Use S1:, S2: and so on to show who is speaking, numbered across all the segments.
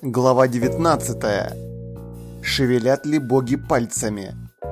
S1: Глава 19. Шевелят ли боги пальцами?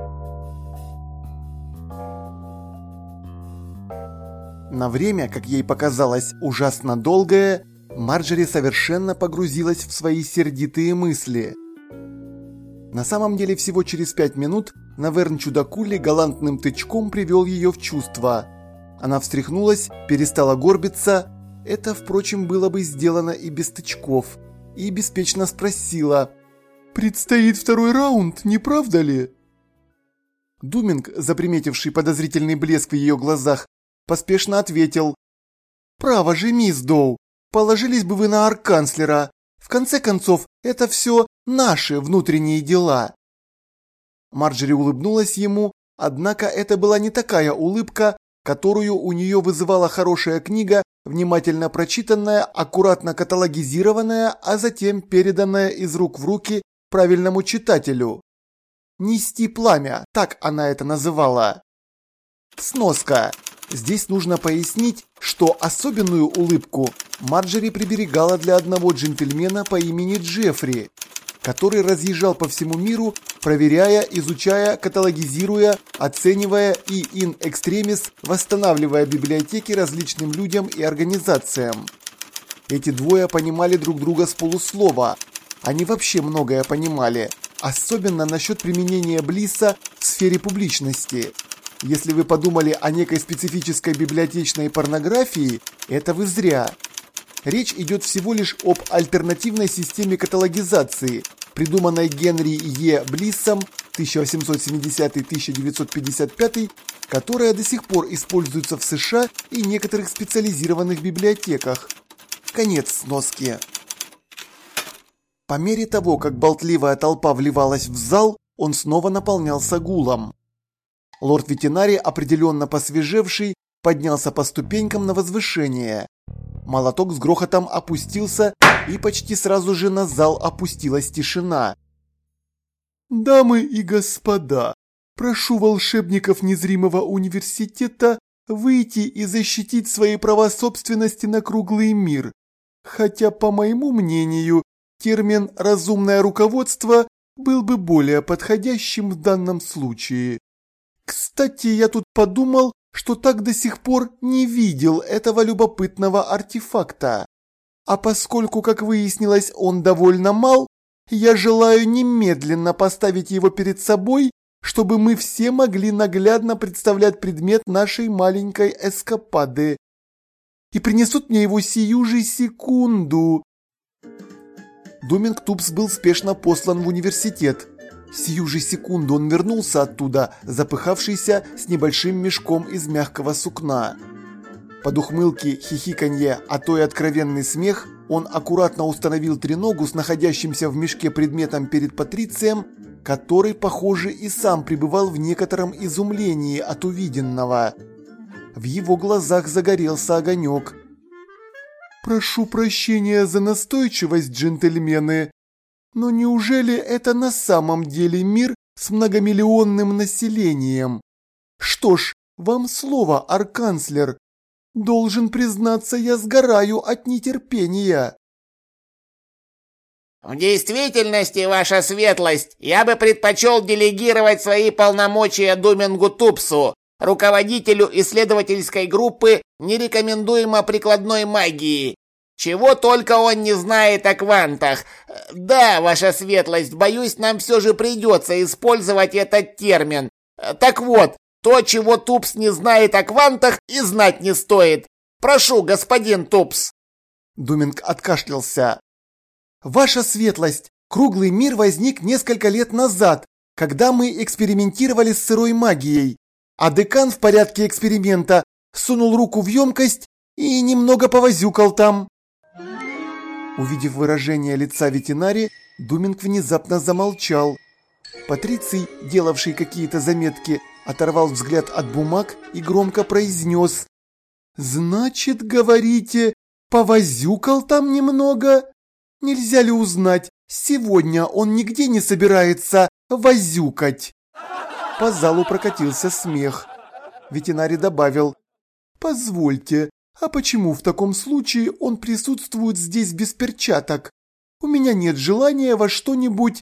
S1: На время, как ей показалось, ужасно долгое, Марджори совершенно погрузилась в свои сердитые мысли. На самом деле, всего через 5 минут Наверн Чудакули галантным тычком привел ее в чувство. Она встряхнулась, перестала горбиться. Это, впрочем, было бы сделано и без тычков. И беспечно спросила: «Предстоит второй раунд, не правда ли?» Думинг, заприметивший подозрительный блеск в ее глазах, поспешно ответил: «Право же, мисс Доу, положились бы вы на арканцлера. В конце концов, это все наши внутренние дела». Марджори улыбнулась ему, однако это была не такая улыбка, которую у нее вызывала хорошая книга, внимательно прочитанная, аккуратно каталогизированная, а затем переданная из рук в руки правильному читателю. «Нести пламя», так она это называла. Сноска. Здесь нужно пояснить, что особенную улыбку Марджори приберегала для одного джентльмена по имени Джеффри, который разъезжал по всему миру, проверяя, изучая, каталогизируя, оценивая и in extremis восстанавливая библиотеки различным людям и организациям. Эти двое понимали друг друга с полуслова. Они вообще многое понимали, особенно насчет применения Блисса в сфере публичности. Если вы подумали о некой специфической библиотечной порнографии, это вы зря. Речь идет всего лишь об альтернативной системе каталогизации, придуманной Генри Е. Блиссом 1870-1955, которая до сих пор используется в США и некоторых специализированных библиотеках. Конец сноски. По мере того, как болтливая толпа вливалась в зал, он снова наполнялся гулом. Лорд-ветеринарий, определенно посвежевший, поднялся по ступенькам на возвышение. Молоток с грохотом опустился, и почти сразу же на зал опустилась тишина. «Дамы и господа, прошу волшебников незримого университета выйти и защитить свои права собственности на круглый мир. Хотя, по моему мнению, термин «разумное руководство» был бы более подходящим в данном случае. Кстати, я тут подумал, что так до сих пор не видел этого любопытного артефакта. А поскольку, как выяснилось, он довольно мал, я желаю немедленно поставить его перед собой, чтобы мы все могли наглядно представлять предмет нашей маленькой эскапады. И принесут мне его сию же секунду». Думинг Тупс был спешно послан в университет. Сию же секунду он вернулся оттуда, запыхавшийся, с небольшим мешком из мягкого сукна. Под ухмылки, хихиканье, а то и откровенный смех, он аккуратно установил треногу с находящимся в мешке предметом перед Патрицием, который, похоже, и сам пребывал в некотором изумлении от увиденного. В его глазах загорелся огонек. «Прошу прощения за настойчивость, джентльмены. Но неужели это на самом деле мир с многомиллионным населением? Что ж, вам слово, арканцлер. Должен признаться, я сгораю от нетерпения».
S2: «В действительности, ваша светлость, я бы предпочел делегировать свои полномочия Думингу Тупсу, руководителю исследовательской группы нерекомендуемо прикладной магии. Чего только он не знает о квантах. Да, ваша светлость, боюсь, нам все же придется использовать этот термин. Так вот, то, чего Тупс не знает о квантах, и знать не стоит. Прошу, господин Тупс».
S1: Думинг откашлялся. «Ваша светлость, круглый мир возник несколько лет назад, когда мы экспериментировали с сырой магией. А декан в порядке эксперимента сунул руку в емкость и немного повозюкал там». Увидев выражение лица ветеринария, Думинг внезапно замолчал. Патриций, делавший какие-то заметки, оторвал взгляд от бумаг и громко произнес: «Значит, говорите, повозюкал там немного? Нельзя ли узнать, сегодня он нигде не собирается возюкать?» По залу прокатился смех. Ветеринарий добавил: «Позвольте, а почему в таком случае он присутствует здесь без перчаток? У меня нет желания во что-нибудь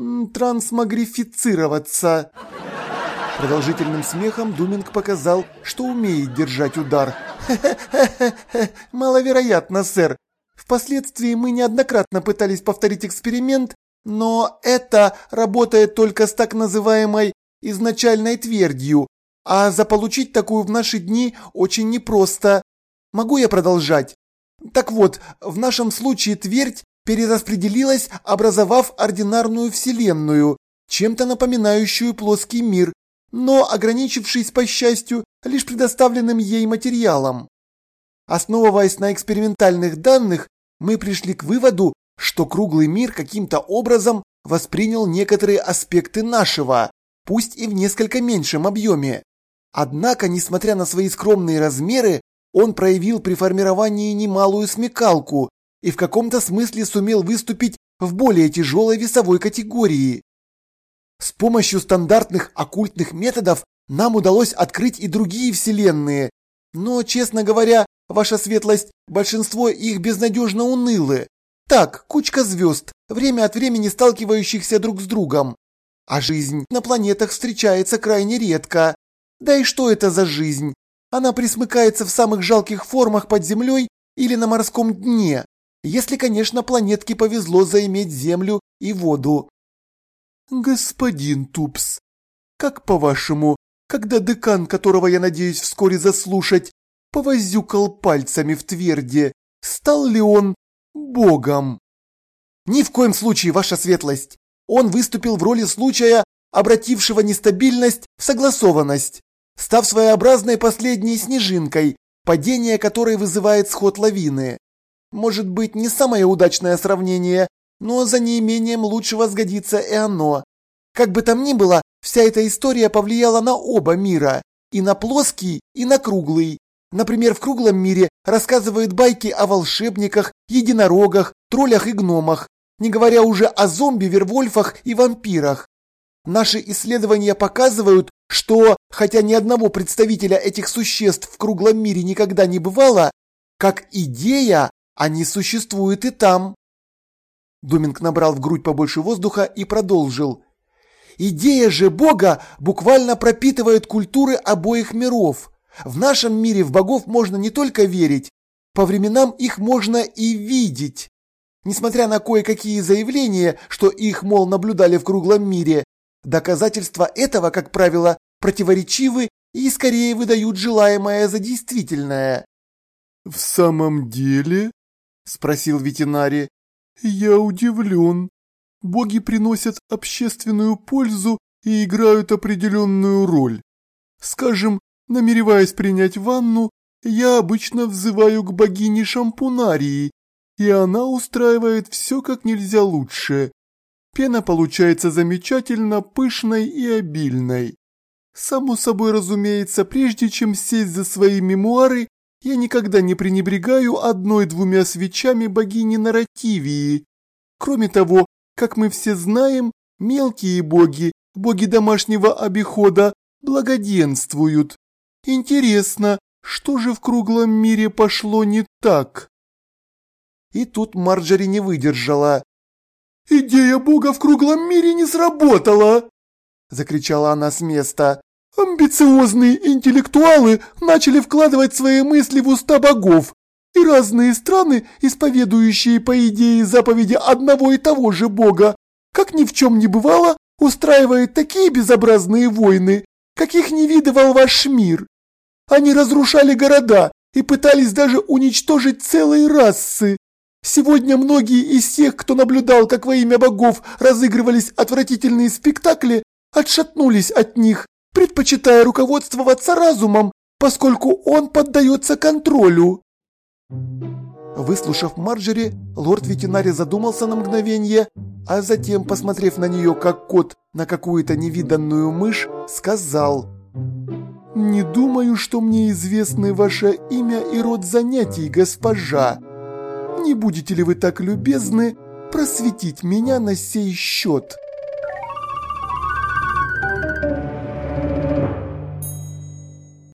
S1: трансмагрифицироваться». Продолжительным смехом Думинг показал, что умеет держать удар. «Хе-хе-хе-хе, маловероятно, сэр. Впоследствии мы неоднократно пытались повторить эксперимент, но это работает только с так называемой изначальной твердью, а заполучить такую в наши дни очень непросто. Могу я продолжать? Так вот, в нашем случае твердь перераспределилась, образовав ординарную вселенную, чем-то напоминающую плоский мир, но ограничившись, по счастью, лишь предоставленным ей материалом. Основываясь на экспериментальных данных, мы пришли к выводу, что круглый мир каким-то образом воспринял некоторые аспекты нашего, пусть и в несколько меньшем объеме. Однако, несмотря на свои скромные размеры, он проявил при формировании немалую смекалку и в каком-то смысле сумел выступить в более тяжелой весовой категории. С помощью стандартных оккультных методов нам удалось открыть и другие вселенные, но, честно говоря, ваша светлость, большинство их безнадежно унылы. Так, кучка звезд, время от времени сталкивающихся друг с другом. А жизнь на планетах встречается крайне редко. Да и что это за жизнь? Она присмыкается в самых жалких формах под землей или на морском дне, если, конечно, планетке повезло заиметь землю и воду. Господин Тупс, как по-вашему, когда декан, которого я надеюсь вскоре заслушать, повозюкал пальцами в тверде, стал ли он богом? Ни в коем случае, ваша светлость. Он выступил в роли случая, обратившего нестабильность в согласованность, став своеобразной последней снежинкой, падение которой вызывает сход лавины. Может быть, не самое удачное сравнение, но за неимением лучшего сгодится и оно. Как бы там ни было, вся эта история повлияла на оба мира, и на плоский, и на круглый. Например, в круглом мире рассказывают байки о волшебниках, единорогах, троллях и гномах, не говоря уже о зомби, вервольфах и вампирах. Наши исследования показывают, что, хотя ни одного представителя этих существ в круглом мире никогда не бывало, как идея они существуют и там. Думинг набрал в грудь побольше воздуха и продолжил. Идея же Бога буквально пропитывает культуры обоих миров. В нашем мире в богов можно не только верить, по временам их можно и видеть. Несмотря на кое-какие заявления, что их, мол, наблюдали в круглом мире, доказательства этого, как правило, противоречивы и скорее выдают желаемое за действительное. «В самом деле?» – спросил ветеринар. «Я удивлен. Боги приносят общественную пользу и играют определенную роль. Скажем, намереваясь принять ванну, я обычно взываю к богине Шампунарии, и она устраивает все как нельзя лучше. Пена получается замечательно пышной и обильной. Само собой разумеется, прежде чем сесть за свои мемуары, я никогда не пренебрегаю одной-двумя свечами богини Наративии. Кроме того, как мы все знаем, мелкие боги, боги домашнего обихода, благоденствуют. Интересно, что же в круглом мире пошло не так?» И тут Марджори не выдержала. «Идея Бога в круглом мире не сработала!» – закричала она с места. «Амбициозные интеллектуалы начали вкладывать свои мысли в уста богов, и разные страны, исповедующие по идее заповеди одного и того же Бога, как ни в чем не бывало, устраивают такие безобразные войны, каких не видывал ваш мир. Они разрушали города и пытались даже уничтожить целые расы. Сегодня многие из тех, кто наблюдал, как во имя богов разыгрывались отвратительные спектакли, отшатнулись от них, предпочитая руководствоваться разумом, поскольку он поддается контролю». Выслушав Марджори, лорд-ветеринар задумался на мгновение, а затем, посмотрев на нее как кот на какую-то невиданную мышь, сказал: «Не думаю, что мне известны ваше имя и род занятий, госпожа. Не будете ли вы так любезны просветить меня на сей счет?»